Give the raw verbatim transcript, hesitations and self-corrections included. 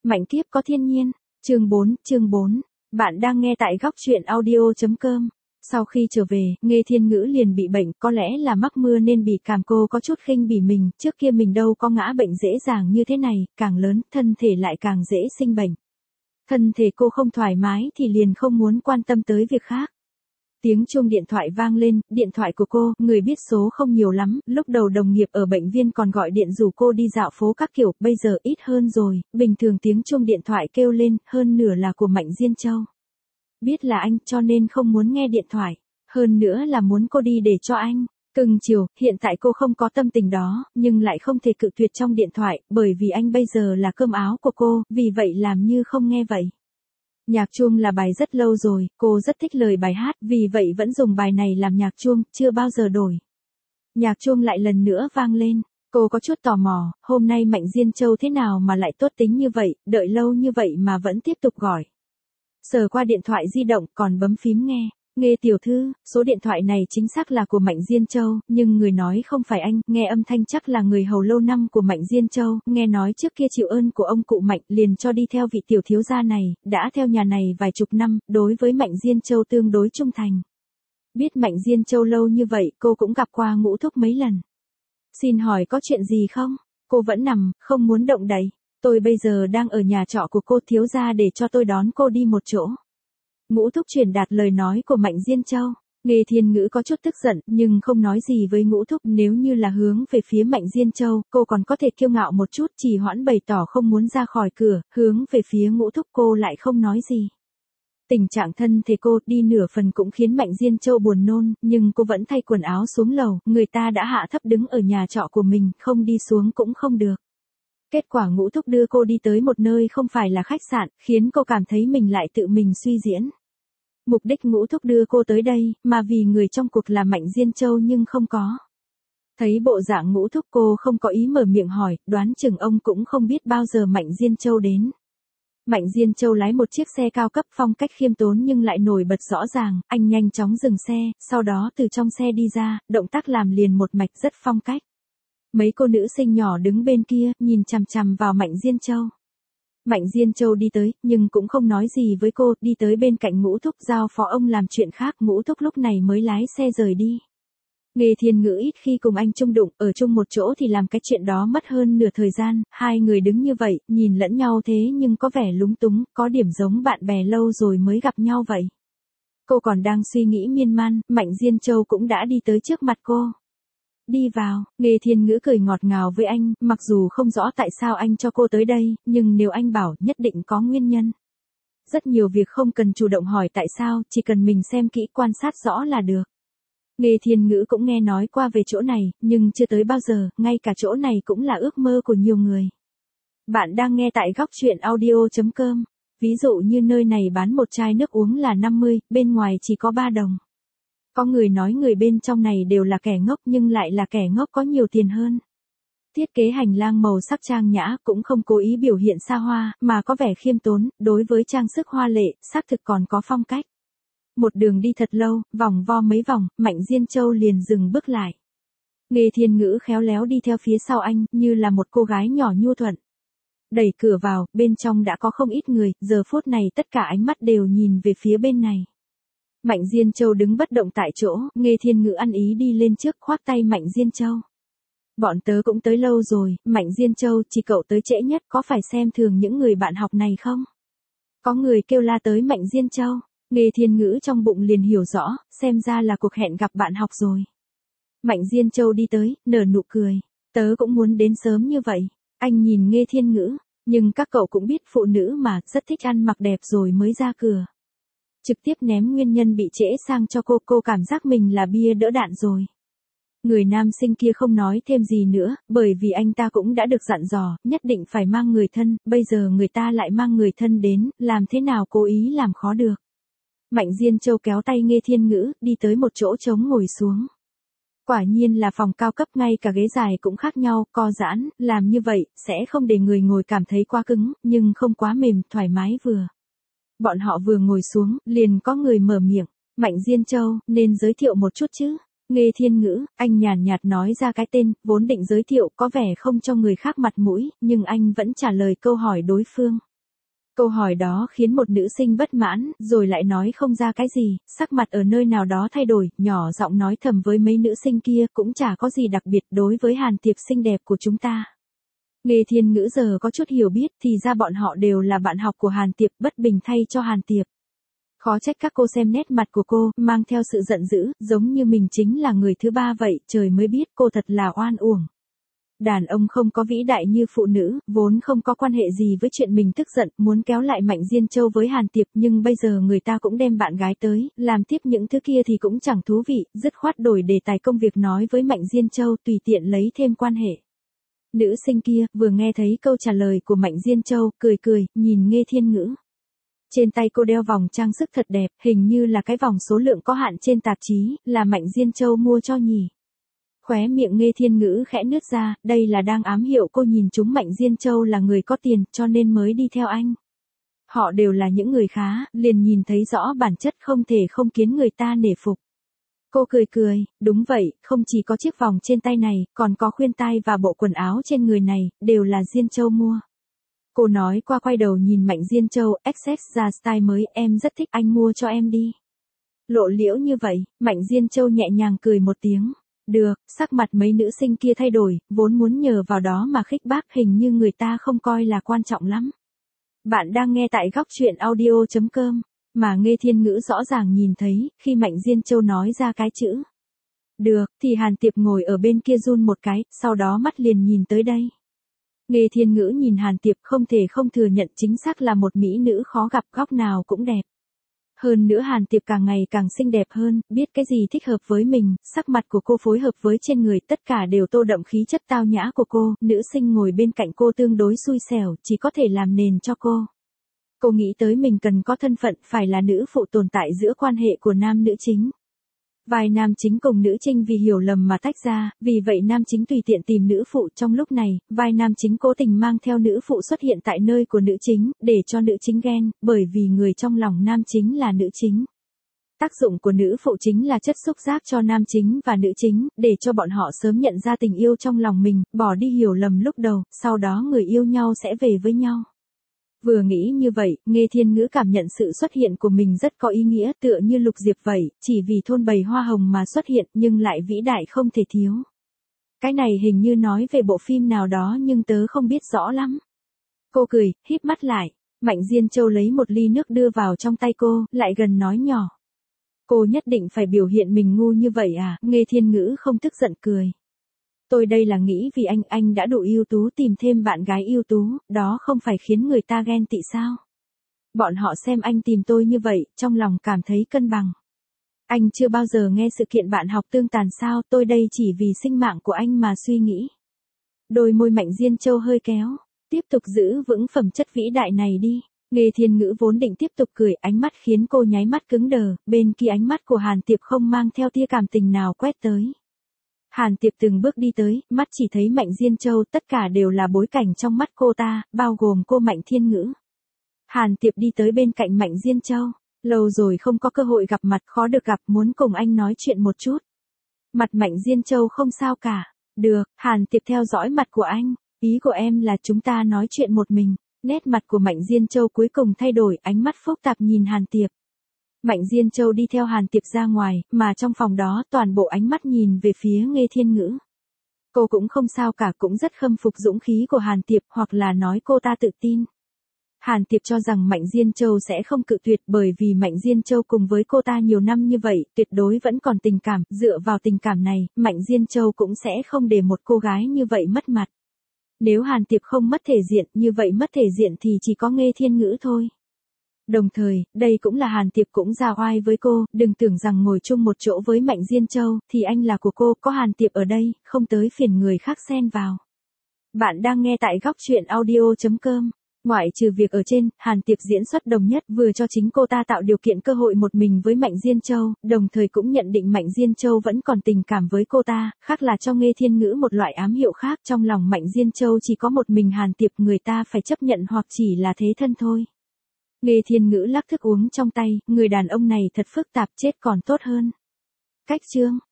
Mệnh kiếp có thiên nhiên. Chương bốn, chương bốn. Bạn đang nghe tại góc truyện audio chấm com. Sau khi trở về, Nghê Thiên Ngữ liền bị bệnh, có lẽ là mắc mưa nên bị cảm, cô có chút khinh bỉ mình, trước kia mình đâu có ngã bệnh dễ dàng như thế này, càng lớn, thân thể lại càng dễ sinh bệnh. Thân thể cô không thoải mái thì liền không muốn quan tâm tới việc khác. Tiếng chuông điện thoại vang lên, điện thoại của cô, người biết số không nhiều lắm, lúc đầu đồng nghiệp ở bệnh viện còn gọi điện rủ cô đi dạo phố các kiểu, bây giờ ít hơn rồi, bình thường tiếng chuông điện thoại kêu lên, hơn nửa là của Mạnh Diên Châu. Biết là anh, cho nên không muốn nghe điện thoại, hơn nữa là muốn cô đi để cho anh cưng chiều, hiện tại cô không có tâm tình đó, nhưng lại không thể cự tuyệt trong điện thoại, bởi vì anh bây giờ là cơm áo của cô, vì vậy làm như không nghe vậy. Nhạc chuông là bài rất lâu rồi, cô rất thích lời bài hát, vì vậy vẫn dùng bài này làm nhạc chuông, chưa bao giờ đổi. Nhạc chuông lại lần nữa vang lên, cô có chút tò mò, hôm nay Mạnh Diên Châu thế nào mà lại tốt tính như vậy, đợi lâu như vậy mà vẫn tiếp tục gọi. Sờ qua điện thoại di động còn bấm phím nghe. Nghê tiểu thư, số điện thoại này chính xác là của Mạnh Diên Châu, nhưng người nói không phải anh, nghe âm thanh chắc là người hầu lâu năm của Mạnh Diên Châu, nghe nói trước kia chịu ơn của ông cụ Mạnh liền cho đi theo vị tiểu thiếu gia này, đã theo nhà này vài chục năm, đối với Mạnh Diên Châu tương đối trung thành. Biết Mạnh Diên Châu lâu như vậy, cô cũng gặp qua Ngũ Thúc mấy lần. Xin hỏi có chuyện gì không? Cô vẫn nằm, không muốn động đậy. Tôi bây giờ đang ở nhà trọ của cô, thiếu gia để cho tôi đón cô đi một chỗ. Ngũ Thúc truyền đạt lời nói của Mạnh Diên Châu. Nghê Thiên Ngữ có chút tức giận, nhưng không nói gì với Ngũ Thúc, nếu như là hướng về phía Mạnh Diên Châu, cô còn có thể kiêu ngạo một chút, chỉ hoãn bày tỏ không muốn ra khỏi cửa, hướng về phía Ngũ Thúc cô lại không nói gì. Tình trạng thân thể cô đi nửa phần cũng khiến Mạnh Diên Châu buồn nôn, nhưng cô vẫn thay quần áo xuống lầu, người ta đã hạ thấp đứng ở nhà trọ của mình, không đi xuống cũng không được. Kết quả Ngũ Thúc đưa cô đi tới một nơi không phải là khách sạn, khiến cô cảm thấy mình lại tự mình suy diễn. Mục đích Ngũ Thúc đưa cô tới đây, mà vì người trong cuộc là Mạnh Diên Châu nhưng không có. Thấy bộ dạng Ngũ Thúc cô không có ý mở miệng hỏi, đoán chừng ông cũng không biết bao giờ Mạnh Diên Châu đến. Mạnh Diên Châu lái một chiếc xe cao cấp phong cách khiêm tốn nhưng lại nổi bật rõ ràng, anh nhanh chóng dừng xe, sau đó từ trong xe đi ra, động tác làm liền một mạch rất phong cách. Mấy cô nữ sinh nhỏ đứng bên kia, nhìn chằm chằm vào Mạnh Diên Châu. Mạnh Diên Châu đi tới, nhưng cũng không nói gì với cô, đi tới bên cạnh Ngũ Thúc giao phó ông làm chuyện khác, Ngũ Thúc lúc này mới lái xe rời đi. Nghê Thiên Ngữ ít khi cùng anh chung đụng, ở chung một chỗ thì làm cái chuyện đó mất hơn nửa thời gian, hai người đứng như vậy, nhìn lẫn nhau thế nhưng có vẻ lúng túng, có điểm giống bạn bè lâu rồi mới gặp nhau vậy. Cô còn đang suy nghĩ miên man, Mạnh Diên Châu cũng đã đi tới trước mặt cô. Đi vào, Nghê Thiên Ngữ cười ngọt ngào với anh, mặc dù không rõ tại sao anh cho cô tới đây, nhưng nếu anh bảo nhất định có nguyên nhân. Rất nhiều việc không cần chủ động hỏi tại sao, chỉ cần mình xem kỹ quan sát rõ là được. Nghê Thiên Ngữ cũng nghe nói qua về chỗ này, nhưng chưa tới bao giờ, ngay cả chỗ này cũng là ước mơ của nhiều người. Bạn đang nghe tại góc truyện audio chấm com. Ví dụ như nơi này bán một chai nước uống là năm mươi, bên ngoài chỉ có ba đồng. Có người nói người bên trong này đều là kẻ ngốc nhưng lại là kẻ ngốc có nhiều tiền hơn. Thiết kế hành lang màu sắc trang nhã cũng không cố ý biểu hiện xa hoa, mà có vẻ khiêm tốn, đối với trang sức hoa lệ, xác thực còn có phong cách. Một đường đi thật lâu, vòng vo mấy vòng, Mạnh Diên Châu liền dừng bước lại. Nghê Thiên Ngữ khéo léo đi theo phía sau anh, như là một cô gái nhỏ nhu thuận. Đẩy cửa vào, bên trong đã có không ít người, giờ phút này tất cả ánh mắt đều nhìn về phía bên này. Mạnh Diên Châu đứng bất động tại chỗ, Nghê Thiên Ngữ ăn ý đi lên trước khoác tay Mạnh Diên Châu. Bọn tớ cũng tới lâu rồi, Mạnh Diên Châu, chỉ cậu tới trễ nhất, có phải xem thường những người bạn học này không? Có người kêu la tới Mạnh Diên Châu, Nghê Thiên Ngữ trong bụng liền hiểu rõ, xem ra là cuộc hẹn gặp bạn học rồi. Mạnh Diên Châu đi tới, nở nụ cười, tớ cũng muốn đến sớm như vậy. Anh nhìn Nghê Thiên Ngữ, nhưng các cậu cũng biết phụ nữ mà, rất thích ăn mặc đẹp rồi mới ra cửa. Trực tiếp ném nguyên nhân bị trễ sang cho cô, cô cảm giác mình là bia đỡ đạn rồi. Người nam sinh kia không nói thêm gì nữa, bởi vì anh ta cũng đã được dặn dò, nhất định phải mang người thân, bây giờ người ta lại mang người thân đến, làm thế nào cố ý làm khó được. Mạnh Diên Châu kéo tay Nghê Thiên Ngữ, đi tới một chỗ trống ngồi xuống. Quả nhiên là phòng cao cấp, ngay cả ghế dài cũng khác nhau, co giãn, làm như vậy, sẽ không để người ngồi cảm thấy quá cứng, nhưng không quá mềm, thoải mái vừa. Bọn họ vừa ngồi xuống, liền có người mở miệng, Mạnh Diên Châu, nên giới thiệu một chút chứ. Nghê Thiên Ngữ, anh nhàn nhạt nói ra cái tên, vốn định giới thiệu có vẻ không cho người khác mặt mũi, nhưng anh vẫn trả lời câu hỏi đối phương. Câu hỏi đó khiến một nữ sinh bất mãn, rồi lại nói không ra cái gì, sắc mặt ở nơi nào đó thay đổi, nhỏ giọng nói thầm với mấy nữ sinh kia, cũng chả có gì đặc biệt đối với Hàn Tiệp xinh đẹp của chúng ta. Nghe Thiên Ngữ giờ có chút hiểu biết, thì ra bọn họ đều là bạn học của Hàn Tiệp, bất bình thay cho Hàn Tiệp. Khó trách các cô xem nét mặt của cô, mang theo sự giận dữ, giống như mình chính là người thứ ba vậy, trời mới biết cô thật là oan uổng. Đàn ông không có vĩ đại như phụ nữ, vốn không có quan hệ gì với chuyện mình tức giận, muốn kéo lại Mạnh Diên Châu với Hàn Tiệp, nhưng bây giờ người ta cũng đem bạn gái tới, làm tiếp những thứ kia thì cũng chẳng thú vị, dứt khoát đổi đề tài công việc nói với Mạnh Diên Châu, tùy tiện lấy thêm quan hệ. Nữ sinh kia, vừa nghe thấy câu trả lời của Mạnh Diên Châu, cười cười, nhìn Nghe Thiên Ngữ. Trên tay cô đeo vòng trang sức thật đẹp, hình như là cái vòng số lượng có hạn trên tạp chí, là Mạnh Diên Châu mua cho nhỉ. Khóe miệng Nghe Thiên Ngữ khẽ nứt ra, đây là đang ám hiệu cô nhìn chúng Mạnh Diên Châu là người có tiền, cho nên mới đi theo anh. Họ đều là những người khá, liền nhìn thấy rõ bản chất không thể không khiến người ta nể phục. Cô cười cười, đúng vậy, không chỉ có chiếc vòng trên tay này, còn có khuyên tai và bộ quần áo trên người này, đều là Diên Châu mua. Cô nói qua quay đầu nhìn Mạnh Diên Châu, ích ét ra style mới, em rất thích, anh mua cho em đi. Lộ liễu như vậy, Mạnh Diên Châu nhẹ nhàng cười một tiếng. Được, sắc mặt mấy nữ sinh kia thay đổi, vốn muốn nhờ vào đó mà khích bác, hình như người ta không coi là quan trọng lắm. Bạn đang nghe tại góc truyện audio chấm com, mà Nghe Thiên Ngữ rõ ràng nhìn thấy, khi Mạnh Diên Châu nói ra cái chữ. Được, thì Hàn Tiệp ngồi ở bên kia run một cái, sau đó mắt liền nhìn tới đây. Nghe Thiên Ngữ nhìn Hàn Tiệp không thể không thừa nhận chính xác là một mỹ nữ khó gặp, góc nào cũng đẹp. Hơn nữa Hàn Tiệp càng ngày càng xinh đẹp hơn, biết cái gì thích hợp với mình, sắc mặt của cô phối hợp với trên người, tất cả đều tô đậm khí chất tao nhã của cô, nữ sinh ngồi bên cạnh cô tương đối xui xẻo, chỉ có thể làm nền cho cô. Cô nghĩ tới mình cần có thân phận, phải là nữ phụ tồn tại giữa quan hệ của nam nữ chính. Vai nam chính cùng nữ chính vì hiểu lầm mà tách ra, vì vậy nam chính tùy tiện tìm nữ phụ. Trong lúc này, vai nam chính cố tình mang theo nữ phụ xuất hiện tại nơi của nữ chính, để cho nữ chính ghen, bởi vì người trong lòng nam chính là nữ chính. Tác dụng của nữ phụ chính là chất xúc giác cho nam chính và nữ chính, để cho bọn họ sớm nhận ra tình yêu trong lòng mình, bỏ đi hiểu lầm lúc đầu, sau đó người yêu nhau sẽ về với nhau. Vừa nghĩ như vậy, Nghe Thiên Ngữ cảm nhận sự xuất hiện của mình rất có ý nghĩa, tựa như Lục Diệp vậy, chỉ vì thôn bầy hoa hồng mà xuất hiện, nhưng lại vĩ đại không thể thiếu. Cái này hình như nói về bộ phim nào đó nhưng tớ không biết rõ lắm. Cô cười, híp mắt lại. Mạnh Diên Châu lấy một ly nước đưa vào trong tay cô, lại gần nói nhỏ. Cô nhất định phải biểu hiện mình ngu như vậy à? Nghe Thiên Ngữ không tức giận cười. Tôi đây là nghĩ vì anh, anh đã đủ ưu tú, tìm thêm bạn gái ưu tú, đó không phải khiến người ta ghen tị sao? Bọn họ xem anh tìm tôi như vậy, trong lòng cảm thấy cân bằng. Anh chưa bao giờ nghe sự kiện bạn học tương tàn sao, tôi đây chỉ vì sinh mạng của anh mà suy nghĩ. Đôi môi Mạnh Diên Châu hơi kéo, tiếp tục giữ vững phẩm chất vĩ đại này đi. Nghe Thiên Ngữ vốn định tiếp tục cười, ánh mắt khiến cô nháy mắt cứng đờ, bên kia ánh mắt của Hàn Tiệp không mang theo tia cảm tình nào quét tới. Hàn Tiệp từng bước đi tới, mắt chỉ thấy Mạnh Diên Châu, tất cả đều là bối cảnh trong mắt cô ta, bao gồm cô Mạnh Thiên Ngữ. Hàn Tiệp đi tới bên cạnh Mạnh Diên Châu, lâu rồi không có cơ hội gặp mặt, khó được gặp, muốn cùng anh nói chuyện một chút. Mặt Mạnh Diên Châu không sao cả. Được, Hàn Tiệp theo dõi mặt của anh, ý của em là chúng ta nói chuyện một mình. Nét mặt của Mạnh Diên Châu cuối cùng thay đổi, ánh mắt phức tạp nhìn Hàn Tiệp. Mạnh Diên Châu đi theo Hàn Tiệp ra ngoài, mà trong phòng đó toàn bộ ánh mắt nhìn về phía Nghe Thiên Ngữ. Cô cũng không sao cả, cũng rất khâm phục dũng khí của Hàn Tiệp, hoặc là nói cô ta tự tin. Hàn Tiệp cho rằng Mạnh Diên Châu sẽ không cự tuyệt, bởi vì Mạnh Diên Châu cùng với cô ta nhiều năm như vậy, tuyệt đối vẫn còn tình cảm, dựa vào tình cảm này, Mạnh Diên Châu cũng sẽ không để một cô gái như vậy mất mặt. Nếu Hàn Tiệp không mất thể diện, như vậy mất thể diện thì chỉ có Nghe Thiên Ngữ thôi. Đồng thời, đây cũng là Hàn Tiệp cũng ra oai với cô, đừng tưởng rằng ngồi chung một chỗ với Mạnh Diên Châu, thì anh là của cô, có Hàn Tiệp ở đây, không tới phiền người khác xen vào. Bạn đang nghe tại góc truyện audio chấm com. Ngoại trừ việc ở trên, Hàn Tiệp diễn xuất đồng nhất, vừa cho chính cô ta tạo điều kiện cơ hội một mình với Mạnh Diên Châu, đồng thời cũng nhận định Mạnh Diên Châu vẫn còn tình cảm với cô ta, khác là cho Nghe Thiên Ngữ một loại ám hiệu khác, trong lòng Mạnh Diên Châu chỉ có một mình Hàn Tiệp, người ta phải chấp nhận hoặc chỉ là thế thân thôi. Nghe Thiên Ngữ lắc thức uống trong tay, người đàn ông này thật phức tạp, chết còn tốt hơn. Cách chương